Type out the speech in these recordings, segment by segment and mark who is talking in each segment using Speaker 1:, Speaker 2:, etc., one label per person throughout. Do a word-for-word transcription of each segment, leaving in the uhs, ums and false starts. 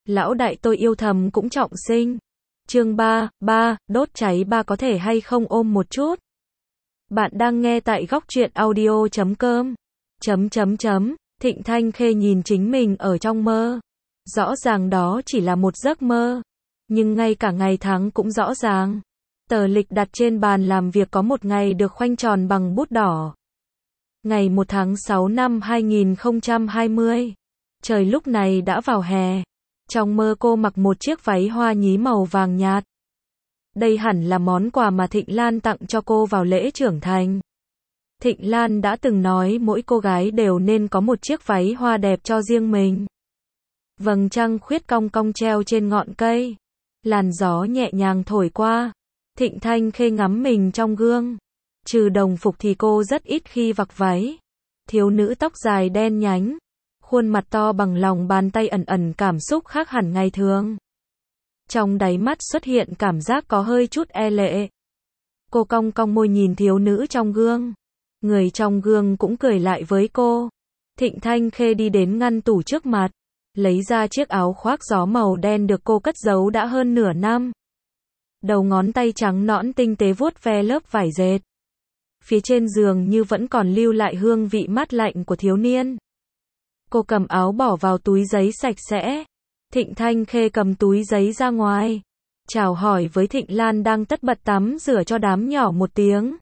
Speaker 1: Lão đại tôi yêu thầm cũng trọng sinh. Chương ba, ba, đốt cháy ba có thể hay không ôm một chút. Bạn đang nghe tại góc truyện audio chấm com. Chấm chấm chấm, Thịnh Thanh Khê nhìn chính mình ở trong mơ. Rõ ràng đó chỉ là một giấc mơ. Nhưng ngay cả ngày tháng cũng rõ ràng. Tờ lịch đặt trên bàn làm việc có một ngày được khoanh tròn bằng bút đỏ. Ngày một tháng sáu năm hai nghìn không trăm hai mươi. Trời lúc này đã vào hè. Trong mơ cô mặc một chiếc váy hoa nhí màu vàng nhạt. Đây hẳn là món quà mà Thịnh Lan tặng cho cô vào lễ trưởng thành. Thịnh Lan đã từng nói mỗi cô gái đều nên có một chiếc váy hoa đẹp cho riêng mình. Vầng trăng khuyết cong cong treo trên ngọn cây. Làn gió nhẹ nhàng thổi qua. Thịnh Thanh Khê ngắm mình trong gương. Trừ đồng phục thì cô rất ít khi mặc váy. Thiếu nữ tóc dài đen nhánh. Khuôn mặt to bằng lòng bàn tay ẩn ẩn cảm xúc khác hẳn ngày thường. Trong đáy mắt xuất hiện cảm giác có hơi chút e lệ. Cô cong cong môi nhìn thiếu nữ trong gương. Người trong gương cũng cười lại với cô. Thịnh Thanh Khê đi đến ngăn tủ trước mặt. Lấy ra chiếc áo khoác gió màu đen được cô cất giấu đã hơn nửa năm. Đầu ngón tay trắng nõn tinh tế vuốt ve lớp vải dệt. Phía trên giường như vẫn còn lưu lại hương vị mát lạnh của thiếu niên. Cô cầm áo bỏ vào túi giấy sạch sẽ. Thịnh Thanh Khê cầm túi giấy ra ngoài. Chào hỏi với Thịnh Lan đang tất bật tắm rửa cho đám nhỏ một tiếng.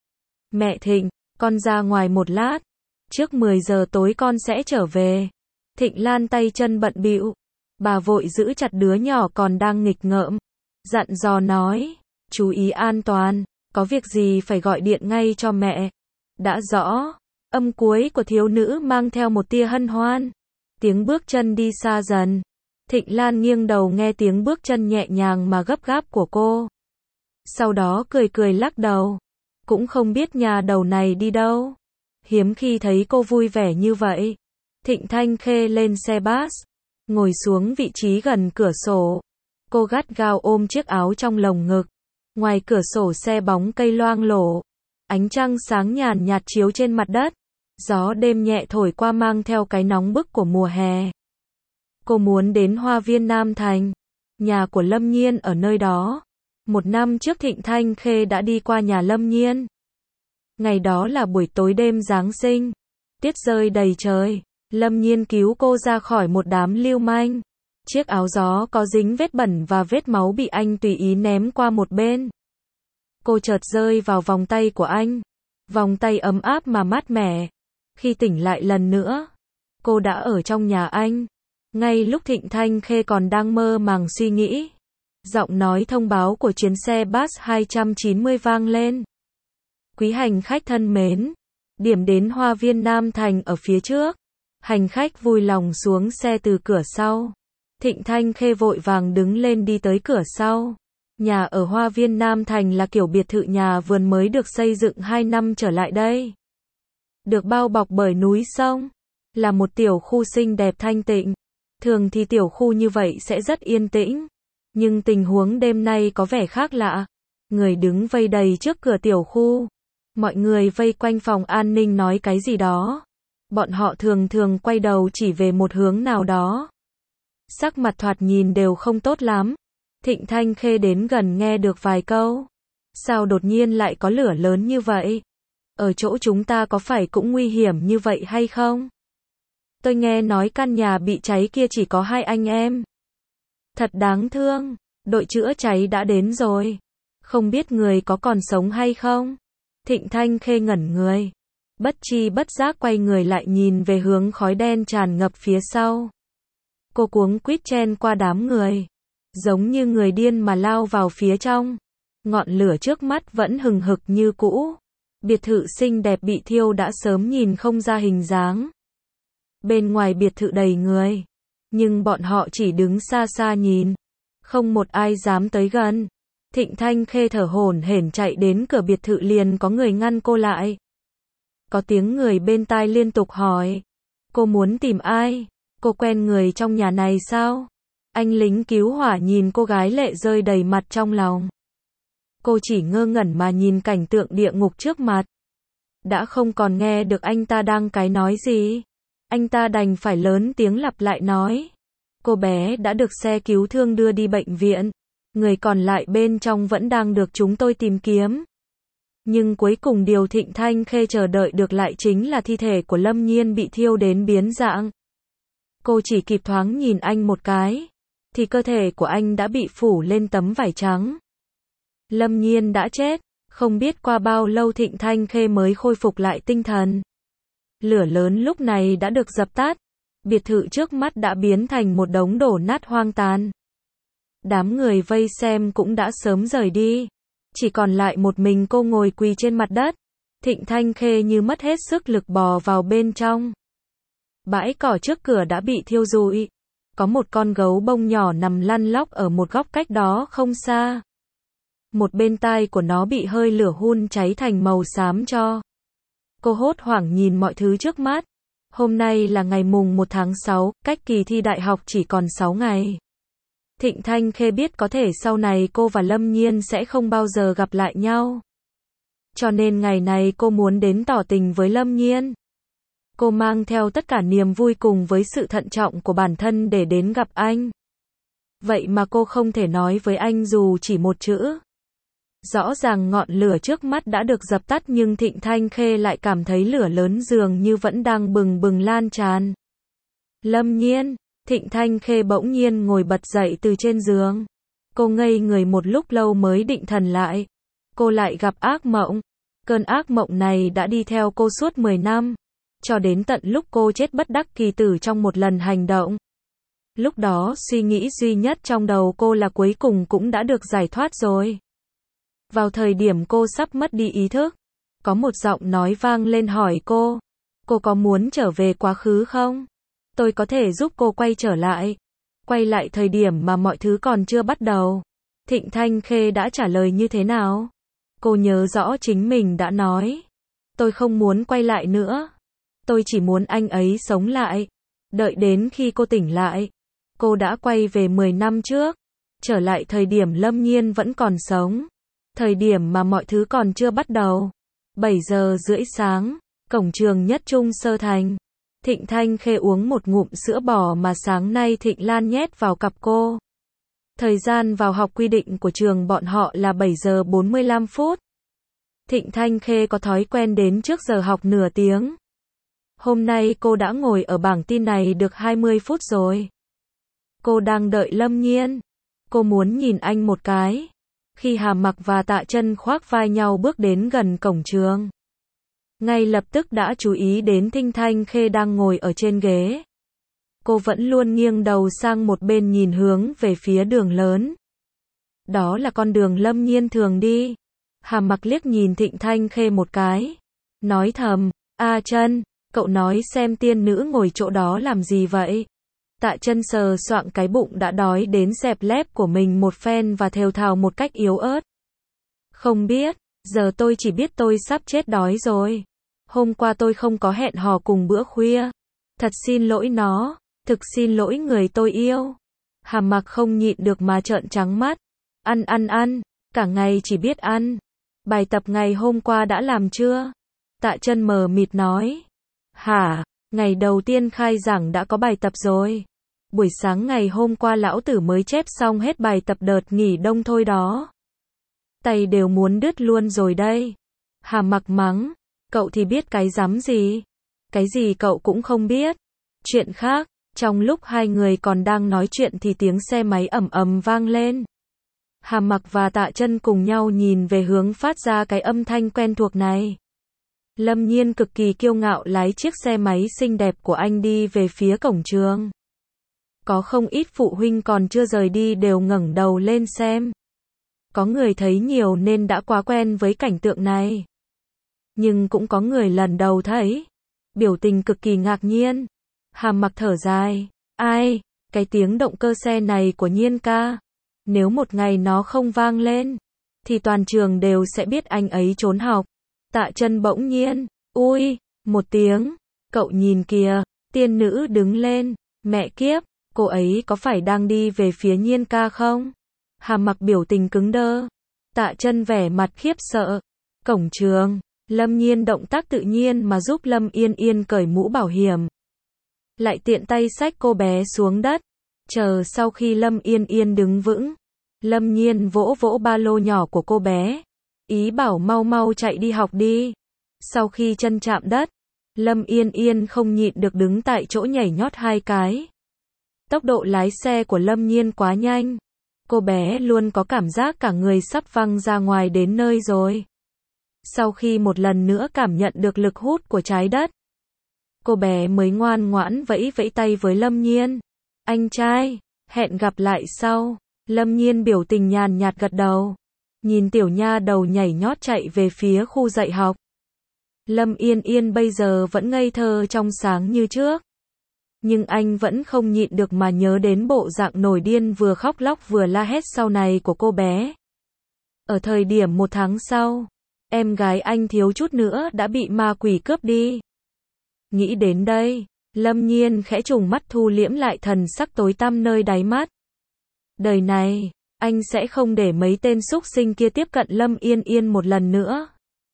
Speaker 1: Mẹ Thịnh, con ra ngoài một lát. Trước mười giờ tối con sẽ trở về. Thịnh Lan tay chân bận bịu. Bà vội giữ chặt đứa nhỏ còn đang nghịch ngợm. Dặn dò nói, chú ý an toàn, có việc gì phải gọi điện ngay cho mẹ. Đã rõ. Âm cuối của thiếu nữ mang theo một tia hân hoan. Tiếng bước chân đi xa dần. Thịnh Lan nghiêng đầu nghe tiếng bước chân nhẹ nhàng mà gấp gáp của cô. Sau đó cười cười lắc đầu. Cũng không biết nhà đầu này đi đâu. Hiếm khi thấy cô vui vẻ như vậy. Thịnh Thanh Khê lên xe bus. Ngồi xuống vị trí gần cửa sổ. Cô gắt gao ôm chiếc áo trong lồng ngực. Ngoài cửa sổ xe bóng cây loang lổ. Ánh trăng sáng nhàn nhạt chiếu trên mặt đất. Gió đêm nhẹ thổi qua mang theo cái nóng bức của mùa hè. Cô muốn đến Hoa Viên Nam Thành. Nhà của Lâm Nhiên ở nơi đó. Một năm trước Thịnh Thanh Khê đã đi qua nhà Lâm Nhiên. Ngày đó là buổi tối đêm Giáng sinh. Tuyết rơi đầy trời. Lâm Nhiên cứu cô ra khỏi một đám lưu manh. Chiếc áo gió có dính vết bẩn và vết máu bị anh tùy ý ném qua một bên. Cô chợt rơi vào vòng tay của anh. Vòng tay ấm áp mà mát mẻ. Khi tỉnh lại lần nữa, cô đã ở trong nhà anh. Ngay lúc Thịnh Thanh Khê còn đang mơ màng suy nghĩ, giọng nói thông báo của chuyến xe bus hai trăm chín mươi vang lên. Quý hành khách thân mến, điểm đến Hoa Viên Nam Thành ở phía trước. Hành khách vui lòng xuống xe từ cửa sau. Thịnh Thanh Khê vội vàng đứng lên đi tới cửa sau. Nhà ở Hoa Viên Nam Thành là kiểu biệt thự nhà vườn mới được xây dựng hai năm trở lại đây. Được bao bọc bởi núi sông. Là một tiểu khu xinh đẹp thanh tịnh. Thường thì tiểu khu như vậy sẽ rất yên tĩnh. Nhưng tình huống đêm nay có vẻ khác lạ. Người đứng vây đầy trước cửa tiểu khu. Mọi người vây quanh phòng an ninh nói cái gì đó. Bọn họ thường thường quay đầu chỉ về một hướng nào đó. Sắc mặt thoạt nhìn đều không tốt lắm. Thịnh Thanh Khê đến gần nghe được vài câu. Sao đột nhiên lại có lửa lớn như vậy? Ở chỗ chúng ta có phải cũng nguy hiểm như vậy hay không? Tôi nghe nói căn nhà bị cháy kia chỉ có hai anh em. Thật đáng thương. Đội chữa cháy đã đến rồi. Không biết người có còn sống hay không? Thịnh Thanh Khê ngẩn người. Bất chi bất giác quay người lại nhìn về hướng khói đen tràn ngập phía sau. Cô cuống quýt chen qua đám người. Giống như người điên mà lao vào phía trong. Ngọn lửa trước mắt vẫn hừng hực như cũ. Biệt thự xinh đẹp bị thiêu đã sớm nhìn không ra hình dáng. Bên ngoài biệt thự đầy người. Nhưng bọn họ chỉ đứng xa xa nhìn. Không một ai dám tới gần. Thịnh Thanh Khê thở hổn hển chạy đến cửa biệt thự liền có người ngăn cô lại. Có tiếng người bên tai liên tục hỏi. Cô muốn tìm ai? Cô quen người trong nhà này sao? Anh lính cứu hỏa nhìn cô gái lệ rơi đầy mặt trong lòng. Cô chỉ ngơ ngẩn mà nhìn cảnh tượng địa ngục trước mặt. Đã không còn nghe được anh ta đang cái nói gì. Anh ta đành phải lớn tiếng lặp lại nói. Cô bé đã được xe cứu thương đưa đi bệnh viện. Người còn lại bên trong vẫn đang được chúng tôi tìm kiếm. Nhưng cuối cùng điều Thịnh Thanh Khê chờ đợi được lại chính là thi thể của Lâm Nhiên bị thiêu đến biến dạng. Cô chỉ kịp thoáng nhìn anh một cái, thì cơ thể của anh đã bị phủ lên tấm vải trắng. Lâm Nhiên đã chết, không biết qua bao lâu Thịnh Thanh Khê mới khôi phục lại tinh thần. Lửa lớn lúc này đã được dập tắt, biệt thự trước mắt đã biến thành một đống đổ nát hoang tàn. Đám người vây xem cũng đã sớm rời đi, chỉ còn lại một mình cô ngồi quỳ trên mặt đất. Thịnh Thanh Khê như mất hết sức lực bò vào bên trong. Bãi cỏ trước cửa đã bị thiêu rụi. Có một con gấu bông nhỏ nằm lăn lóc ở một góc cách đó không xa. Một bên tai của nó bị hơi lửa hun cháy thành màu xám cho. Cô hốt hoảng nhìn mọi thứ trước mắt. Hôm nay là ngày mùng một tháng sáu, cách kỳ thi đại học chỉ còn sáu ngày. Thịnh Thanh Khê biết có thể sau này cô và Lâm Nhiên sẽ không bao giờ gặp lại nhau. Cho nên ngày này cô muốn đến tỏ tình với Lâm Nhiên. Cô mang theo tất cả niềm vui cùng với sự thận trọng của bản thân để đến gặp anh. Vậy mà cô không thể nói với anh dù chỉ một chữ. Rõ ràng ngọn lửa trước mắt đã được dập tắt nhưng Thịnh Thanh Khê lại cảm thấy lửa lớn dường như vẫn đang bừng bừng lan tràn. Lâm Nhiên, Thịnh Thanh Khê bỗng nhiên ngồi bật dậy từ trên giường. Cô ngây người một lúc lâu mới định thần lại. Cô lại gặp ác mộng. Cơn ác mộng này đã đi theo cô suốt mười năm. Cho đến tận lúc cô chết bất đắc kỳ tử trong một lần hành động. Lúc đó suy nghĩ duy nhất trong đầu cô là cuối cùng cũng đã được giải thoát rồi. Vào thời điểm cô sắp mất đi ý thức, có một giọng nói vang lên hỏi cô. Cô có muốn trở về quá khứ không? Tôi có thể giúp cô quay trở lại. Quay lại thời điểm mà mọi thứ còn chưa bắt đầu. Thịnh Thanh Khê đã trả lời như thế nào? Cô nhớ rõ chính mình đã nói. Tôi không muốn quay lại nữa. Tôi chỉ muốn anh ấy sống lại. Đợi đến khi cô tỉnh lại. Cô đã quay về mười năm trước. Trở lại thời điểm Lâm Nhiên vẫn còn sống. Thời điểm mà mọi thứ còn chưa bắt đầu. bảy giờ rưỡi sáng. Cổng trường Nhất Trung Sơ Thành. Thịnh Thanh Khê uống một ngụm sữa bò mà sáng nay Thịnh Lan nhét vào cặp cô. Thời gian vào học quy định của trường bọn họ là bảy giờ bốn mươi lăm phút. Thịnh Thanh Khê có thói quen đến trước giờ học nửa tiếng. Hôm nay cô đã ngồi ở bảng tin này được hai mươi phút rồi. Cô đang đợi Lâm Nhiên. Cô muốn nhìn anh một cái. Khi Hà Mặc và Tạ Chân khoác vai nhau bước đến gần cổng trường. Ngay lập tức đã chú ý đến Thịnh Thanh Khê đang ngồi ở trên ghế. Cô vẫn luôn nghiêng đầu sang một bên nhìn hướng về phía đường lớn. Đó là con đường Lâm Nhiên thường đi. Hà Mặc liếc nhìn Thịnh Thanh Khê một cái. Nói thầm, A Chân, cậu nói xem tiên nữ ngồi chỗ đó làm gì vậy? Tạ Chân sờ soạng cái bụng đã đói đến dẹp lép của mình một phen và thều thào một cách yếu ớt. Không biết, giờ tôi chỉ biết tôi sắp chết đói rồi. Hôm qua tôi không có hẹn hò cùng bữa khuya. Thật xin lỗi nó, thực xin lỗi người tôi yêu. Hà Mặc không nhịn được mà trợn trắng mắt. Ăn ăn ăn, cả ngày chỉ biết ăn. Bài tập ngày hôm qua đã làm chưa? Tạ Chân mờ mịt nói. Hả, ngày đầu tiên khai giảng đã có bài tập rồi. Buổi sáng ngày hôm qua lão tử mới chép xong hết bài tập đợt nghỉ đông thôi đó. Tay đều muốn đứt luôn rồi đây. Hà Mặc mắng. Cậu thì biết cái rắm gì? Cái gì cậu cũng không biết. Chuyện khác, trong lúc hai người còn đang nói chuyện thì tiếng xe máy ầm ầm vang lên. Hà Mặc và Tạ Chân cùng nhau nhìn về hướng phát ra cái âm thanh quen thuộc này. Lâm Nhiên cực kỳ kiêu ngạo lái chiếc xe máy xinh đẹp của anh đi về phía cổng trường. Có không ít phụ huynh còn chưa rời đi đều ngẩng đầu lên xem. Có người thấy nhiều nên đã quá quen với cảnh tượng này. Nhưng cũng có người lần đầu thấy. Biểu tình cực kỳ ngạc nhiên. Hà Mặc thở dài. Ai, cái tiếng động cơ xe này của Nhiên ca. Nếu một ngày nó không vang lên, thì toàn trường đều sẽ biết anh ấy trốn học. Tạ Chân bỗng nhiên. Ui, một tiếng. Cậu nhìn kìa, tiên nữ đứng lên. Mẹ kiếp, cô ấy có phải đang đi về phía Nhiên ca không? Hà Mặc biểu tình cứng đơ. Tạ Chân vẻ mặt khiếp sợ. Cổng trường. Lâm Nhiên động tác tự nhiên mà giúp Lâm Yên Yên cởi mũ bảo hiểm. Lại tiện tay xách cô bé xuống đất. Chờ sau khi Lâm Yên Yên đứng vững, Lâm Nhiên vỗ vỗ ba lô nhỏ của cô bé, ý bảo mau mau chạy đi học đi. Sau khi chân chạm đất, Lâm Yên Yên không nhịn được đứng tại chỗ nhảy nhót hai cái. Tốc độ lái xe của Lâm Nhiên quá nhanh. Cô bé luôn có cảm giác cả người sắp văng ra ngoài đến nơi rồi. Sau khi một lần nữa cảm nhận được lực hút của trái đất, cô bé mới ngoan ngoãn vẫy vẫy tay với Lâm Nhiên. Anh trai, hẹn gặp lại sau. Lâm Nhiên biểu tình nhàn nhạt gật đầu. Nhìn tiểu nha đầu nhảy nhót chạy về phía khu dạy học. Lâm Yên Yên bây giờ vẫn ngây thơ trong sáng như trước. Nhưng anh vẫn không nhịn được mà nhớ đến bộ dạng nổi điên vừa khóc lóc vừa la hét sau này của cô bé. Ở thời điểm một tháng sau, em gái anh thiếu chút nữa đã bị ma quỷ cướp đi. Nghĩ đến đây, Lâm Nhiên khẽ trùng mắt thu liễm lại thần sắc tối tăm nơi đáy mắt. Đời này, anh sẽ không để mấy tên súc sinh kia tiếp cận Lâm Yên Yên một lần nữa.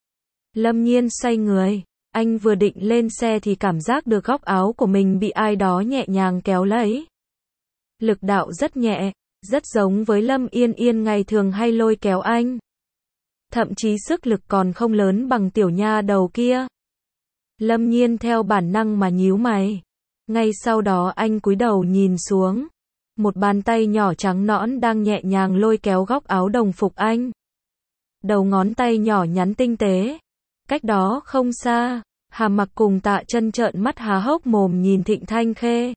Speaker 1: Lâm Nhiên xoay người, anh vừa định lên xe thì cảm giác được góc áo của mình bị ai đó nhẹ nhàng kéo lấy. Lực đạo rất nhẹ, rất giống với Lâm Yên Yên ngày thường hay lôi kéo anh. Thậm chí sức lực còn không lớn bằng tiểu nha đầu kia. Lâm Nhiên theo bản năng mà nhíu mày. Ngay sau đó anh cúi đầu nhìn xuống. Một bàn tay nhỏ trắng nõn đang nhẹ nhàng lôi kéo góc áo đồng phục anh. Đầu ngón tay nhỏ nhắn tinh tế. Cách đó không xa, Hàm Mặc cùng Tạ Chân trợn mắt há hốc mồm nhìn Thịnh Thanh Khê.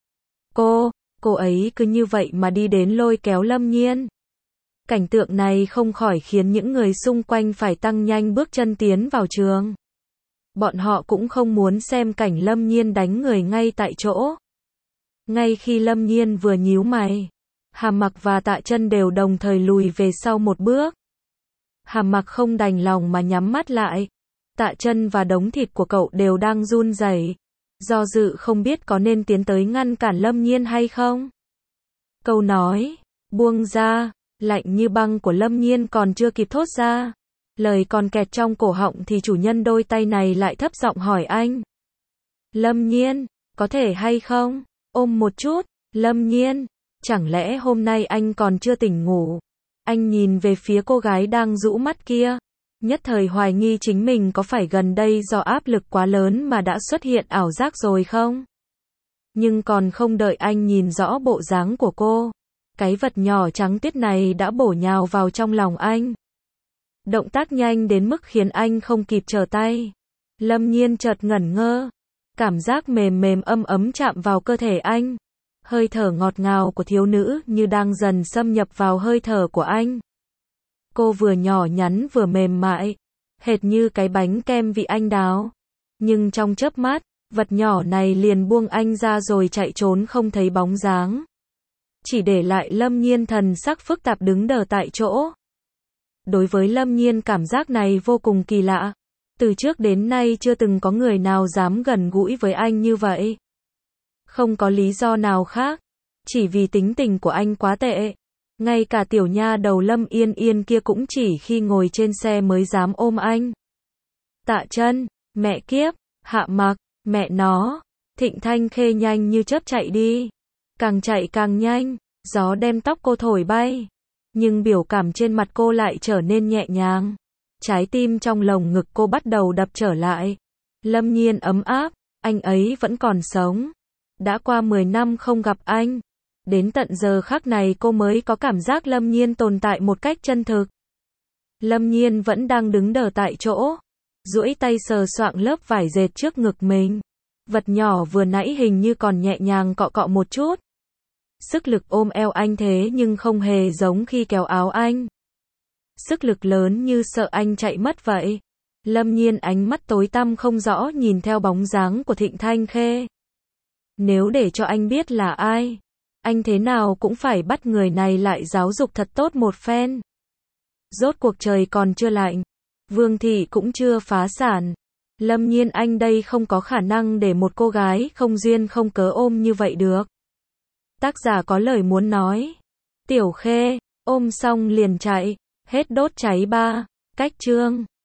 Speaker 1: Cô, cô ấy cứ như vậy mà đi đến lôi kéo Lâm Nhiên. Cảnh tượng này không khỏi khiến những người xung quanh phải tăng nhanh bước chân tiến vào trường. Bọn họ cũng không muốn xem cảnh Lâm Nhiên đánh người ngay tại chỗ. Ngay khi Lâm Nhiên vừa nhíu mày, Hàm Mặc và Tạ Chân đều đồng thời lùi về sau một bước. Hàm Mặc không đành lòng mà nhắm mắt lại. Tạ Chân và đống thịt của cậu đều đang run rẩy, do dự không biết có nên tiến tới ngăn cản Lâm Nhiên hay không. Câu nói, buông ra, lạnh như băng của Lâm Nhiên còn chưa kịp thốt ra. Lời còn kẹt trong cổ họng thì chủ nhân đôi tay này lại thấp giọng hỏi anh. Lâm Nhiên, có thể hay không? Ôm một chút, Lâm Nhiên, chẳng lẽ hôm nay anh còn chưa tỉnh ngủ? Anh nhìn về phía cô gái đang rũ mắt kia. Nhất thời hoài nghi chính mình có phải gần đây do áp lực quá lớn mà đã xuất hiện ảo giác rồi không? Nhưng còn không đợi anh nhìn rõ bộ dáng của cô, cái vật nhỏ trắng tiết này đã bổ nhào vào trong lòng anh. Động tác nhanh đến mức khiến anh không kịp trở tay. Lâm Nhiên chợt ngẩn ngơ. Cảm giác mềm mềm ấm ấm chạm vào cơ thể anh. Hơi thở ngọt ngào của thiếu nữ như đang dần xâm nhập vào hơi thở của anh. Cô vừa nhỏ nhắn vừa mềm mại, hệt như cái bánh kem vị anh đào. Nhưng trong chớp mắt, vật nhỏ này liền buông anh ra rồi chạy trốn không thấy bóng dáng. Chỉ để lại Lâm Nhiên thần sắc phức tạp đứng đờ tại chỗ. Đối với Lâm Nhiên cảm giác này vô cùng kỳ lạ. Từ trước đến nay chưa từng có người nào dám gần gũi với anh như vậy. Không có lý do nào khác, chỉ vì tính tình của anh quá tệ. Ngay cả tiểu nha đầu Lâm Yên Yên kia cũng chỉ khi ngồi trên xe mới dám ôm anh. Tạ Chân, mẹ kiếp, Hạ Mặc, mẹ nó. Thịnh Thanh Khê nhanh như chớp chạy đi. Càng chạy càng nhanh, gió đem tóc cô thổi bay. Nhưng biểu cảm trên mặt cô lại trở nên nhẹ nhàng. Trái tim trong lồng ngực cô bắt đầu đập trở lại. Lâm Nhiên ấm áp, anh ấy vẫn còn sống. Đã qua mười năm không gặp anh. Đến tận giờ khắc này cô mới có cảm giác Lâm Nhiên tồn tại một cách chân thực. Lâm Nhiên vẫn đang đứng đờ tại chỗ, duỗi tay sờ soạng lớp vải dệt trước ngực mình. Vật nhỏ vừa nãy hình như còn nhẹ nhàng cọ cọ một chút. Sức lực ôm eo anh thế nhưng không hề giống khi kéo áo anh. Sức lực lớn như sợ anh chạy mất vậy. Lâm Nhiên ánh mắt tối tăm không rõ nhìn theo bóng dáng của Thịnh Thanh Khê. Nếu để cho anh biết là ai, anh thế nào cũng phải bắt người này lại giáo dục thật tốt một phen. Rốt cuộc trời còn chưa lạnh, Vương thị cũng chưa phá sản. Lâm Nhiên anh đây không có khả năng để một cô gái không duyên không cớ ôm như vậy được. Tác giả có lời muốn nói. Tiểu Khê, ôm xong liền chạy, hết đốt cháy ba. Cách chương